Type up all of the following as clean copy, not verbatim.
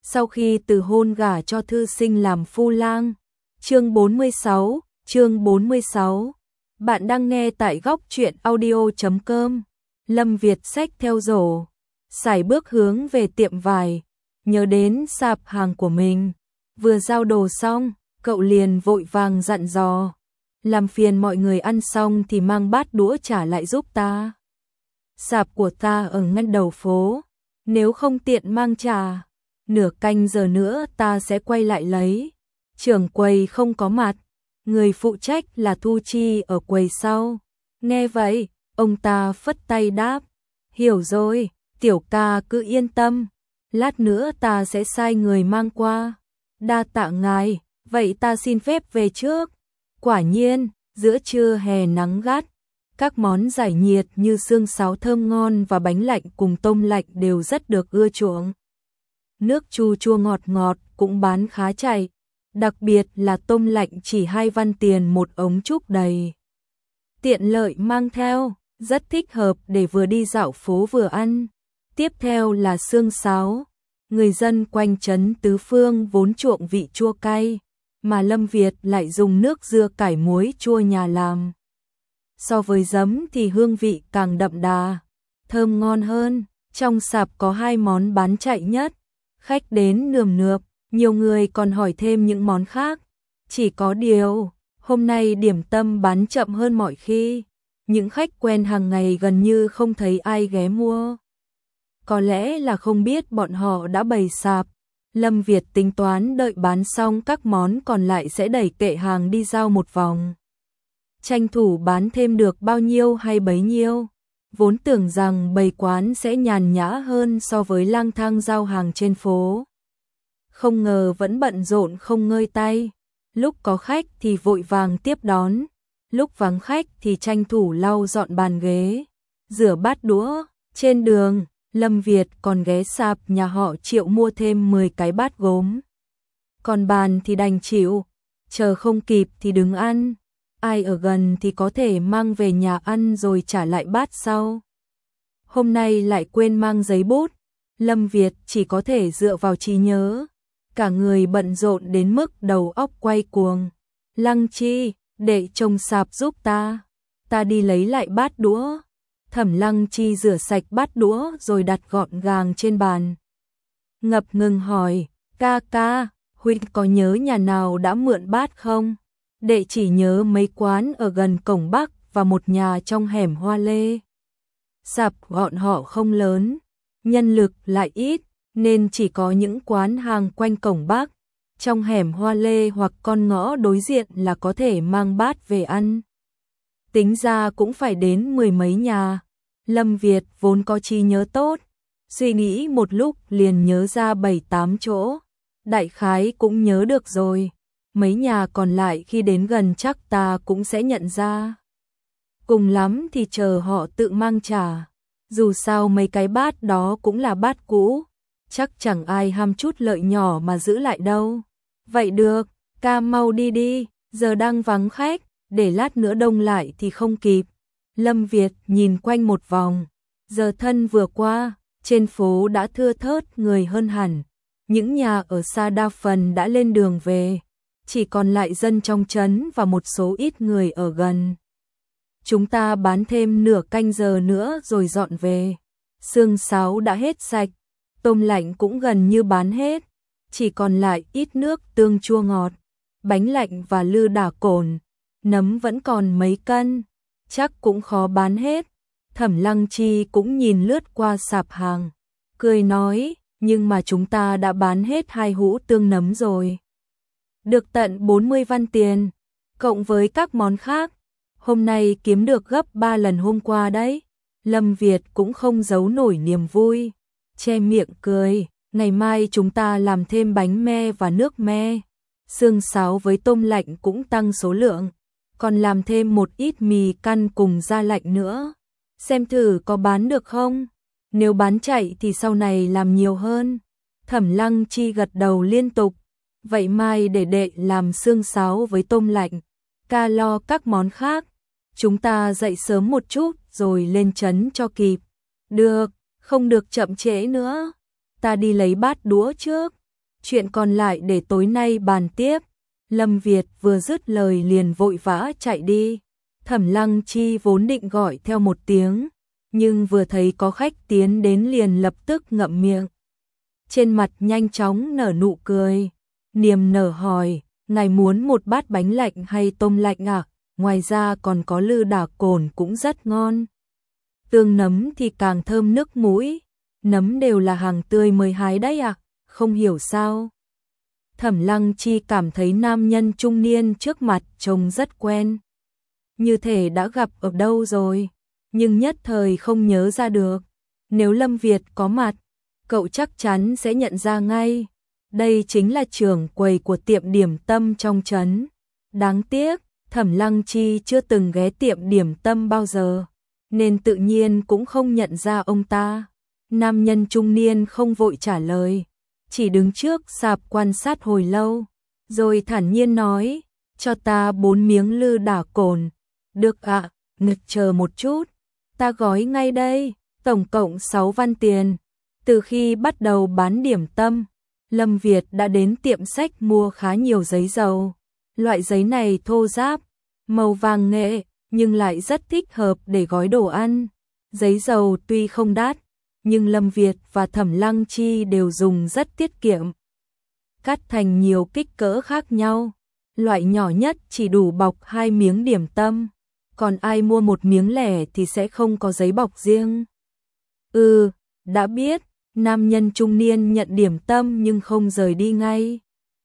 sau khi từ hôn gả cho thư sinh làm phu lang. Chương 46. Bạn đang nghe tại góc truyện audio.com. Lâm Việt xách theo rổ, sải bước hướng về tiệm vải, nhớ đến sạp hàng của mình. Vừa giao đồ xong, cậu liền vội vàng dặn dò, làm phiền mọi người ăn xong thì mang bát đũa trả lại giúp ta. Sạp của ta ở ngăn đầu phố, nếu không tiện mang trả, nửa canh giờ nữa ta sẽ quay lại lấy. Trưởng quầy không có mặt, người phụ trách là Thu Chi ở quầy sau. Nghe vậy, ông ta phất tay đáp, hiểu rồi, tiểu ca cứ yên tâm, lát nữa ta sẽ sai người mang qua. Đa tạ ngài, vậy ta xin phép về trước. Quả nhiên, giữa trưa hè nắng gắt, các món giải nhiệt như xương sáo thơm ngon và bánh lạnh cùng tôm lạnh đều rất được ưa chuộng. Nước chua chua ngọt ngọt cũng bán khá chạy, đặc biệt là tôm lạnh chỉ 2 văn tiền một ống trúc đầy. Tiện lợi mang theo, rất thích hợp để vừa đi dạo phố vừa ăn. Tiếp theo là xương sáo. Người dân quanh trấn Tứ Phương vốn chuộng vị chua cay, mà Lâm Việt lại dùng nước dưa cải muối chua nhà làm. So với giấm thì hương vị càng đậm đà, thơm ngon hơn. Trong sạp có 2 món bán chạy nhất, khách đến nườm nượp, nhiều người còn hỏi thêm những món khác. Chỉ có điều, hôm nay điểm tâm bán chậm hơn mọi khi, những khách quen hàng ngày gần như không thấy ai ghé mua. Có lẽ là không biết bọn họ đã bày sạp. Lâm Việt tính toán đợi bán xong các món còn lại sẽ đẩy kệ hàng đi giao một vòng, tranh thủ bán thêm được bao nhiêu hay bấy nhiêu. Vốn tưởng rằng bày quán sẽ nhàn nhã hơn so với lang thang giao hàng trên phố, không ngờ vẫn bận rộn không ngơi tay. Lúc có khách thì vội vàng tiếp đón, lúc vắng khách thì tranh thủ lau dọn bàn ghế, rửa bát đũa. Trên đường, Lâm Việt còn ghé sạp nhà họ Triệu mua thêm 10 cái bát gốm. Còn bàn thì đành chịu, chờ không kịp thì đứng ăn. Ai ở gần thì có thể mang về nhà ăn rồi trả lại bát sau. Hôm nay lại quên mang giấy bút, Lâm Việt chỉ có thể dựa vào trí nhớ. Cả người bận rộn đến mức đầu óc quay cuồng. Lăng Chi, để trông sạp giúp ta đi lấy lại bát đũa. Thẩm Lăng Chi rửa sạch bát đũa rồi đặt gọn gàng trên bàn. Ngập ngừng hỏi, ca, huynh có nhớ nhà nào đã mượn bát không? Đệ chỉ nhớ mấy quán ở gần cổng Bắc và một nhà trong hẻm Hoa Lê. Sạp bọn họ không lớn, nhân lực lại ít, nên chỉ có những quán hàng quanh cổng Bắc, trong hẻm Hoa Lê hoặc con ngõ đối diện là có thể mang bát về ăn. Tính ra cũng phải đến 10 mấy nhà. Lâm Việt vốn có trí nhớ tốt, suy nghĩ một lúc liền nhớ ra 7-8 chỗ, đại khái cũng nhớ được rồi. Mấy nhà còn lại khi đến gần chắc ta cũng sẽ nhận ra. Cùng lắm thì chờ họ tự mang trả. Dù sao mấy cái bát đó cũng là bát cũ, chắc chẳng ai ham chút lợi nhỏ mà giữ lại đâu. Vậy được, ca mau đi, giờ đang vắng khách, để lát nữa đông lại thì không kịp. Lâm Việt nhìn quanh một vòng, giờ thân vừa qua, trên phố đã thưa thớt người hơn hẳn. Những nhà ở xa đa phần đã lên đường về, chỉ còn lại dân trong trấn và một số ít người ở gần. Chúng ta bán thêm nửa canh giờ nữa rồi dọn về. Xương sáo đã hết sạch, tôm lạnh cũng gần như bán hết, chỉ còn lại ít nước tương chua ngọt, bánh lạnh và lư đả cồn, nấm vẫn còn mấy cân, chắc cũng khó bán hết. Thẩm Lăng Chi cũng nhìn lướt qua sạp hàng, cười nói, nhưng mà chúng ta đã bán hết 2 hũ tương nấm rồi. Được tận 40 văn tiền, cộng với các món khác, hôm nay kiếm được gấp 3 lần hôm qua đấy. Lâm Việt cũng không giấu nổi niềm vui, che miệng cười, ngày mai chúng ta làm thêm bánh me và nước me. Xương sáo với tôm lạnh cũng tăng số lượng, còn làm thêm một ít mì căn cùng da lạnh nữa. Xem thử có bán được không? Nếu bán chạy thì sau này làm nhiều hơn. Thẩm Lăng Chi gật đầu liên tục. Vậy mai để đệ làm xương sáo với tôm lạnh, ca lo các món khác. Chúng ta dậy sớm một chút rồi lên trấn cho kịp. Được, không được chậm trễ nữa. Ta đi lấy bát đũa trước. chuyện còn lại để tối nay bàn tiếp. Lâm Việt vừa dứt lời liền vội vã chạy đi. Thẩm Lăng Chi vốn định gọi theo một tiếng, nhưng vừa thấy có khách tiến đến liền lập tức ngậm miệng. Trên mặt nhanh chóng nở nụ cười, niềm nở hỏi, ngài muốn một bát bánh lạnh hay tôm lạnh à? Ngoài ra còn có lư đả cồn cũng rất ngon. Tương nấm thì càng thơm nước mũi, nấm đều là hàng tươi mới hái đấy à? Không hiểu sao. Thẩm Lăng Chi cảm thấy nam nhân trung niên trước mặt trông rất quen. Như thể đã gặp ở đâu rồi, nhưng nhất thời không nhớ ra được. Nếu Lâm Việt có mặt, cậu chắc chắn sẽ nhận ra ngay. Đây chính là trưởng quầy của tiệm điểm tâm trong trấn. Đáng tiếc, Thẩm Lăng Chi chưa từng ghé tiệm điểm tâm bao giờ, nên tự nhiên cũng không nhận ra ông ta. Nam nhân trung niên không vội trả lời, chỉ đứng trước sạp quan sát hồi lâu, rồi thản nhiên nói, cho ta 4 miếng lư đả cồn. Được ạ, nghịch chờ một chút, ta gói ngay đây, tổng cộng 6 văn tiền. Từ khi bắt đầu bán điểm tâm, Lâm Việt đã đến tiệm sách mua khá nhiều giấy dầu. Loại giấy này thô ráp, màu vàng nghệ, nhưng lại rất thích hợp để gói đồ ăn. Giấy dầu tuy không đắt, nhưng Lâm Việt và Thẩm Lăng Chi đều dùng rất tiết kiệm. Cắt thành nhiều kích cỡ khác nhau, loại nhỏ nhất chỉ đủ bọc 2 miếng điểm tâm, còn ai mua một miếng lẻ thì sẽ không có giấy bọc riêng. Đã biết. Nam nhân trung niên nhận điểm tâm nhưng không rời đi ngay,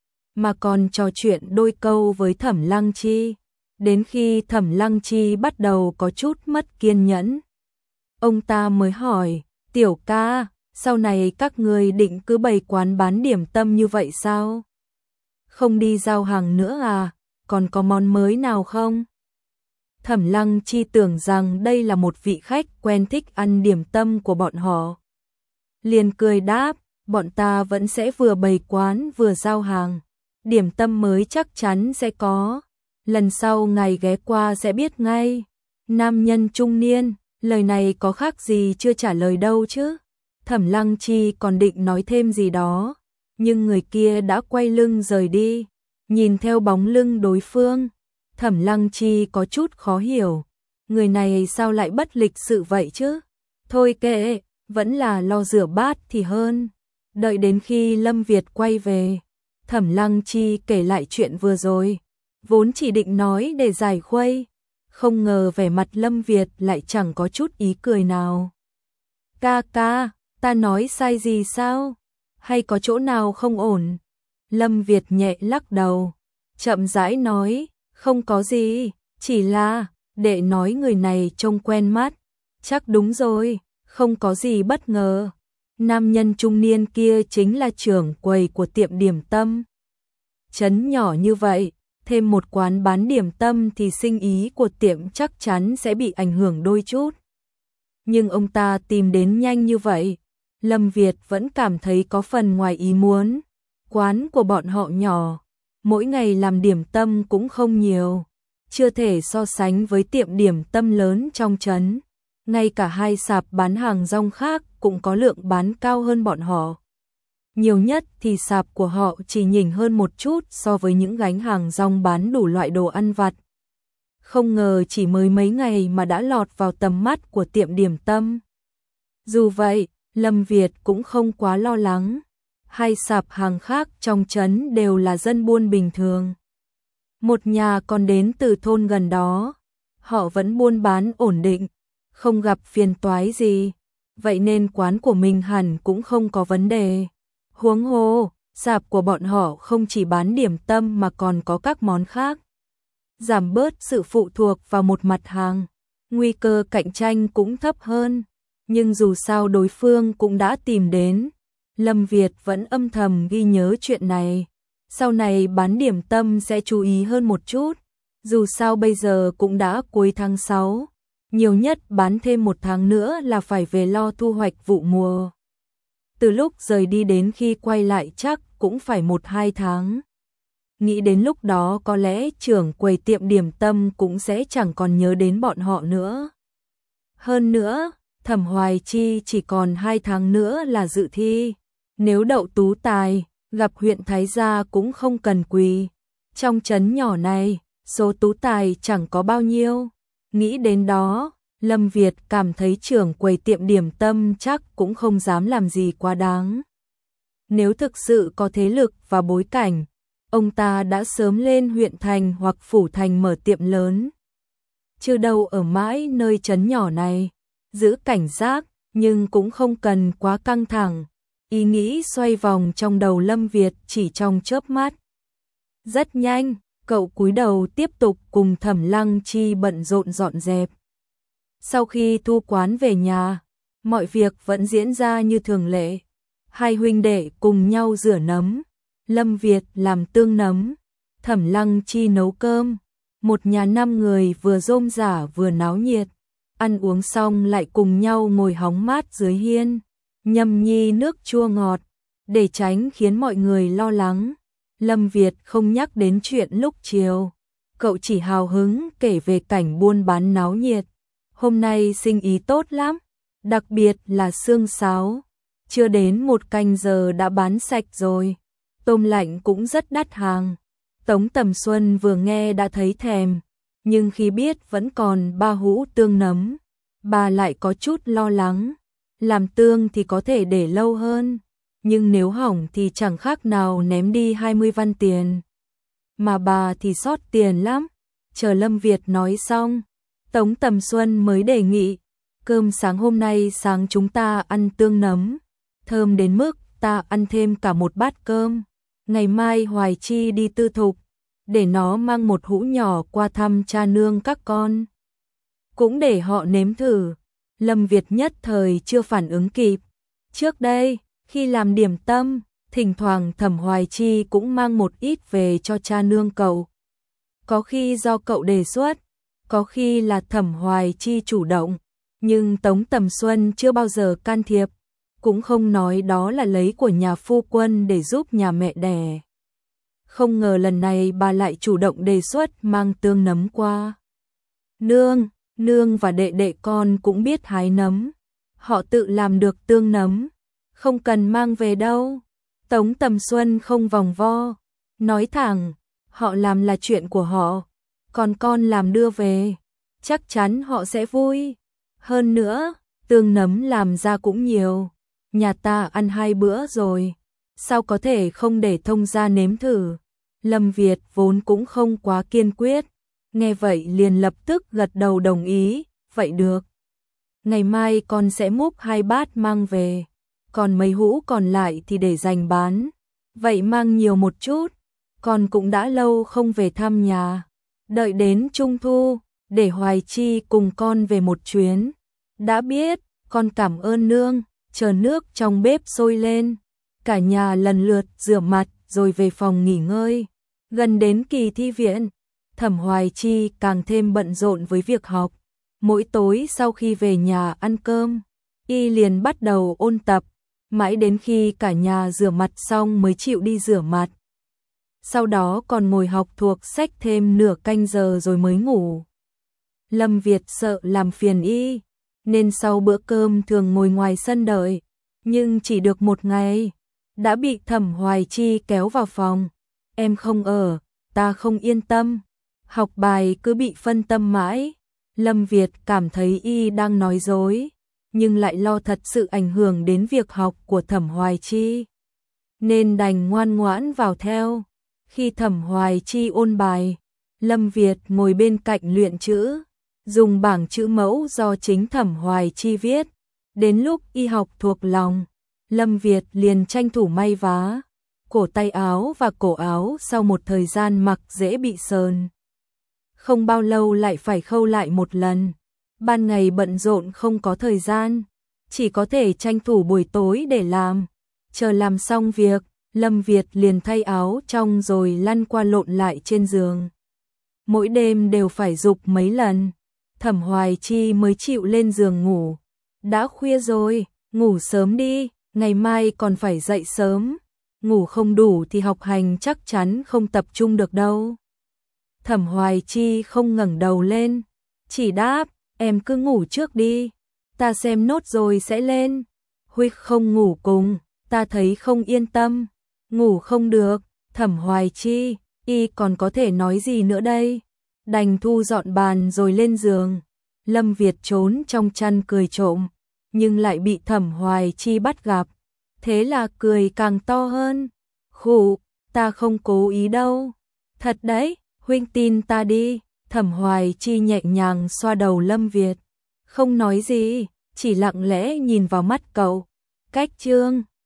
mà còn trò chuyện đôi câu với Thẩm Lăng Chi, đến khi Thẩm Lăng Chi bắt đầu có chút mất kiên nhẫn. Ông ta mới hỏi, tiểu ca, sau này các người định cứ bày quán bán điểm tâm như vậy sao? Không đi giao hàng nữa à? Còn có món mới nào không? Thẩm Lăng Chi tưởng rằng đây là một vị khách quen thích ăn điểm tâm của bọn họ, liền cười đáp, bọn ta vẫn sẽ vừa bày quán vừa giao hàng. Điểm tâm mới chắc chắn sẽ có, lần sau ngài ghé qua sẽ biết ngay. Nam nhân trung niên, lời này có khác gì chưa trả lời đâu chứ. Thẩm Lăng Chi còn định nói thêm gì đó, nhưng người kia đã quay lưng rời đi. Nhìn theo bóng lưng đối phương, Thẩm Lăng Chi có chút khó hiểu, người này sao lại bất lịch sự vậy chứ. Thôi kệ, vẫn là lo rửa bát thì hơn. Đợi đến khi Lâm Việt quay về, Thẩm Lăng Chi kể lại chuyện vừa rồi, vốn chỉ định nói để giải khuây, không ngờ vẻ mặt Lâm Việt lại chẳng có chút ý cười nào. Ca ca, ta nói sai gì sao? Hay có chỗ nào không ổn? Lâm Việt nhẹ lắc đầu, chậm rãi nói, không có gì, chỉ là, đệ nói người này trông quen mắt. Chắc đúng rồi, không có gì bất ngờ. Nam nhân trung niên kia chính là trưởng quầy của tiệm điểm tâm. Trấn nhỏ như vậy, thêm một quán bán điểm tâm thì sinh ý của tiệm chắc chắn sẽ bị ảnh hưởng đôi chút. Nhưng ông ta tìm đến nhanh như vậy, Lâm Việt vẫn cảm thấy có phần ngoài ý muốn. Quán của bọn họ nhỏ, mỗi ngày làm điểm tâm cũng không nhiều, chưa thể so sánh với tiệm điểm tâm lớn trong trấn. Ngay cả hai sạp bán hàng rong khác cũng có lượng bán cao hơn bọn họ. Nhiều nhất thì sạp của họ chỉ nhỉnh hơn một chút so với những gánh hàng rong bán đủ loại đồ ăn vặt. Không ngờ chỉ mới mấy ngày mà đã lọt vào tầm mắt của tiệm điểm tâm. Dù vậy, Lâm Việt cũng không quá lo lắng. Hai sạp hàng khác trong trấn đều là dân buôn bình thường. Một nhà còn đến từ thôn gần đó, họ vẫn buôn bán ổn định, không gặp phiền toái gì, vậy nên quán của mình hẳn cũng không có vấn đề. Huống hồ, sạp của bọn họ không chỉ bán điểm tâm mà còn có các món khác. Giảm bớt sự phụ thuộc vào một mặt hàng, nguy cơ cạnh tranh cũng thấp hơn, nhưng dù sao đối phương cũng đã tìm đến. Lâm Việt vẫn âm thầm ghi nhớ chuyện này, sau này bán điểm tâm sẽ chú ý hơn một chút, dù sao bây giờ cũng đã cuối tháng 6. Nhiều nhất bán thêm 1 tháng nữa là phải về lo thu hoạch vụ mùa. Từ lúc rời đi đến khi quay lại chắc cũng phải 1-2 tháng. Nghĩ đến lúc đó có lẽ trưởng quầy tiệm điểm tâm cũng sẽ chẳng còn nhớ đến bọn họ nữa. Hơn nữa, Thẩm Hoài Chi chỉ còn 2 tháng nữa là dự thi. Nếu đậu tú tài, gặp huyện Thái gia cũng không cần quỳ. Trong trấn nhỏ này, số tú tài chẳng có bao nhiêu. Nghĩ đến đó, Lâm Việt cảm thấy trưởng quầy tiệm điểm tâm chắc cũng không dám làm gì quá đáng. Nếu thực sự có thế lực và bối cảnh, ông ta đã sớm lên huyện thành hoặc phủ thành mở tiệm lớn. Chứ đâu ở mãi nơi trấn nhỏ này, giữ cảnh giác, nhưng cũng không cần quá căng thẳng. Ý nghĩ xoay vòng trong đầu Lâm Việt chỉ trong chớp mắt. Rất nhanh, cậu cúi đầu tiếp tục cùng Thẩm Lăng Chi bận rộn dọn dẹp. Sau khi thu quán về nhà, mọi việc vẫn diễn ra như thường lệ. Hai huynh đệ cùng nhau rửa nấm, Lâm Việt làm tương nấm, Thẩm Lăng Chi nấu cơm. Một nhà 5 người vừa rôm rả vừa náo nhiệt, ăn uống xong lại cùng nhau ngồi hóng mát dưới hiên, nhâm nhi nước chua ngọt, để tránh khiến mọi người lo lắng. Lâm Việt không nhắc đến chuyện lúc chiều, cậu chỉ hào hứng kể về cảnh buôn bán náo nhiệt. Hôm nay sinh ý tốt lắm, đặc biệt là xương sáo, chưa đến 1 canh giờ đã bán sạch rồi. Tôm lạnh cũng rất đắt hàng. Tống Tầm Xuân vừa nghe đã thấy thèm, nhưng khi biết vẫn còn 3 hũ tương nấm, bà lại có chút lo lắng. Làm tương thì có thể để lâu hơn, nhưng nếu hỏng thì chẳng khác nào ném đi 20 văn tiền. Mà bà thì sót tiền lắm. Chờ Lâm Việt nói xong, Tống Tầm Xuân mới đề nghị, cơm sáng hôm nay sáng chúng ta ăn tương nấm, thơm đến mức ta ăn thêm cả 1 bát cơm. Ngày mai Hoài Chi đi tư thục, để nó mang 1 hũ nhỏ qua thăm cha nương các con. Cũng để họ nếm thử. Lâm Việt nhất thời chưa phản ứng kịp. Trước đây, khi làm điểm tâm, thỉnh thoảng Thẩm Hoài Chi cũng mang một ít về cho cha nương cậu. Có khi do cậu đề xuất, có khi là Thẩm Hoài Chi chủ động, nhưng Tống Tầm Xuân chưa bao giờ can thiệp, cũng không nói đó là lấy của nhà phu quân để giúp nhà mẹ đẻ. Không ngờ lần này bà lại chủ động đề xuất mang tương nấm qua. Nương và đệ đệ con cũng biết hái nấm, họ tự làm được tương nấm, không cần mang về đâu. Tống Tầm Xuân không vòng vo, nói thẳng, họ làm là chuyện của họ, còn con làm đưa về, chắc chắn họ sẽ vui. Hơn nữa, tương nấm làm ra cũng nhiều, nhà ta ăn 2 bữa rồi, sao có thể không để thông gia nếm thử. Lâm Việt vốn cũng không quá kiên quyết, nghe vậy liền lập tức gật đầu đồng ý, vậy được. Ngày mai con sẽ múc 2 bát mang về, còn mấy hũ còn lại thì để dành bán. Vậy mang nhiều một chút, con cũng đã lâu không về thăm nhà. Đợi đến Trung Thu, để Hoài Chi cùng con về một chuyến. Đã biết, con cảm ơn nương. Chờ nước trong bếp sôi lên, cả nhà lần lượt rửa mặt rồi về phòng nghỉ ngơi. Gần đến kỳ thi viện, Thẩm Hoài Chi càng thêm bận rộn với việc học. Mỗi tối sau khi về nhà ăn cơm, y liền bắt đầu ôn tập, mãi đến khi cả nhà rửa mặt xong mới chịu đi rửa mặt. Sau đó còn ngồi học thuộc sách thêm nửa canh giờ rồi mới ngủ. Lâm Việt sợ làm phiền y, nên sau bữa cơm thường ngồi ngoài sân đợi, nhưng chỉ được 1 ngày, đã bị Thẩm Hoài Chi kéo vào phòng. Em không ở, ta không yên tâm, học bài cứ bị phân tâm mãi. Lâm Việt cảm thấy y đang nói dối, nhưng lại lo thật sự ảnh hưởng đến việc học của Thẩm Hoài Chi, nên đành ngoan ngoãn vào theo. Khi Thẩm Hoài Chi ôn bài, Lâm Việt ngồi bên cạnh luyện chữ, dùng bảng chữ mẫu do chính Thẩm Hoài Chi viết. Đến lúc y học thuộc lòng, Lâm Việt liền tranh thủ may vá, cổ tay áo và cổ áo sau một thời gian mặc dễ bị sờn. Không bao lâu lại phải khâu lại một lần. Ban ngày bận rộn không có thời gian, chỉ có thể tranh thủ buổi tối để làm. Chờ làm xong việc, Lâm Việt liền thay áo trong rồi lăn qua lộn lại trên giường. Mỗi đêm đều phải giục mấy lần, Thẩm Hoài Chi mới chịu lên giường ngủ. Đã khuya rồi, ngủ sớm đi, ngày mai còn phải dậy sớm. Ngủ không đủ thì học hành chắc chắn không tập trung được đâu. Thẩm Hoài Chi không ngẩng đầu lên, chỉ đáp, em cứ ngủ trước đi, ta xem nốt rồi sẽ lên. Huynh không ngủ cùng, ta thấy không yên tâm. ngủ không được, Thẩm Hoài Chi, y còn có thể nói gì nữa đây? Đành thu dọn bàn rồi lên giường. Lâm Việt trốn trong chăn cười trộm, nhưng lại bị Thẩm Hoài Chi bắt gặp. Thế là cười càng to hơn. Khụ, ta không cố ý đâu. Thật đấy, huynh tin ta đi. Thẩm Hoài Chi nhẹ nhàng xoa đầu Lâm Việt. Không nói gì, chỉ lặng lẽ nhìn vào mắt cậu. Cách chương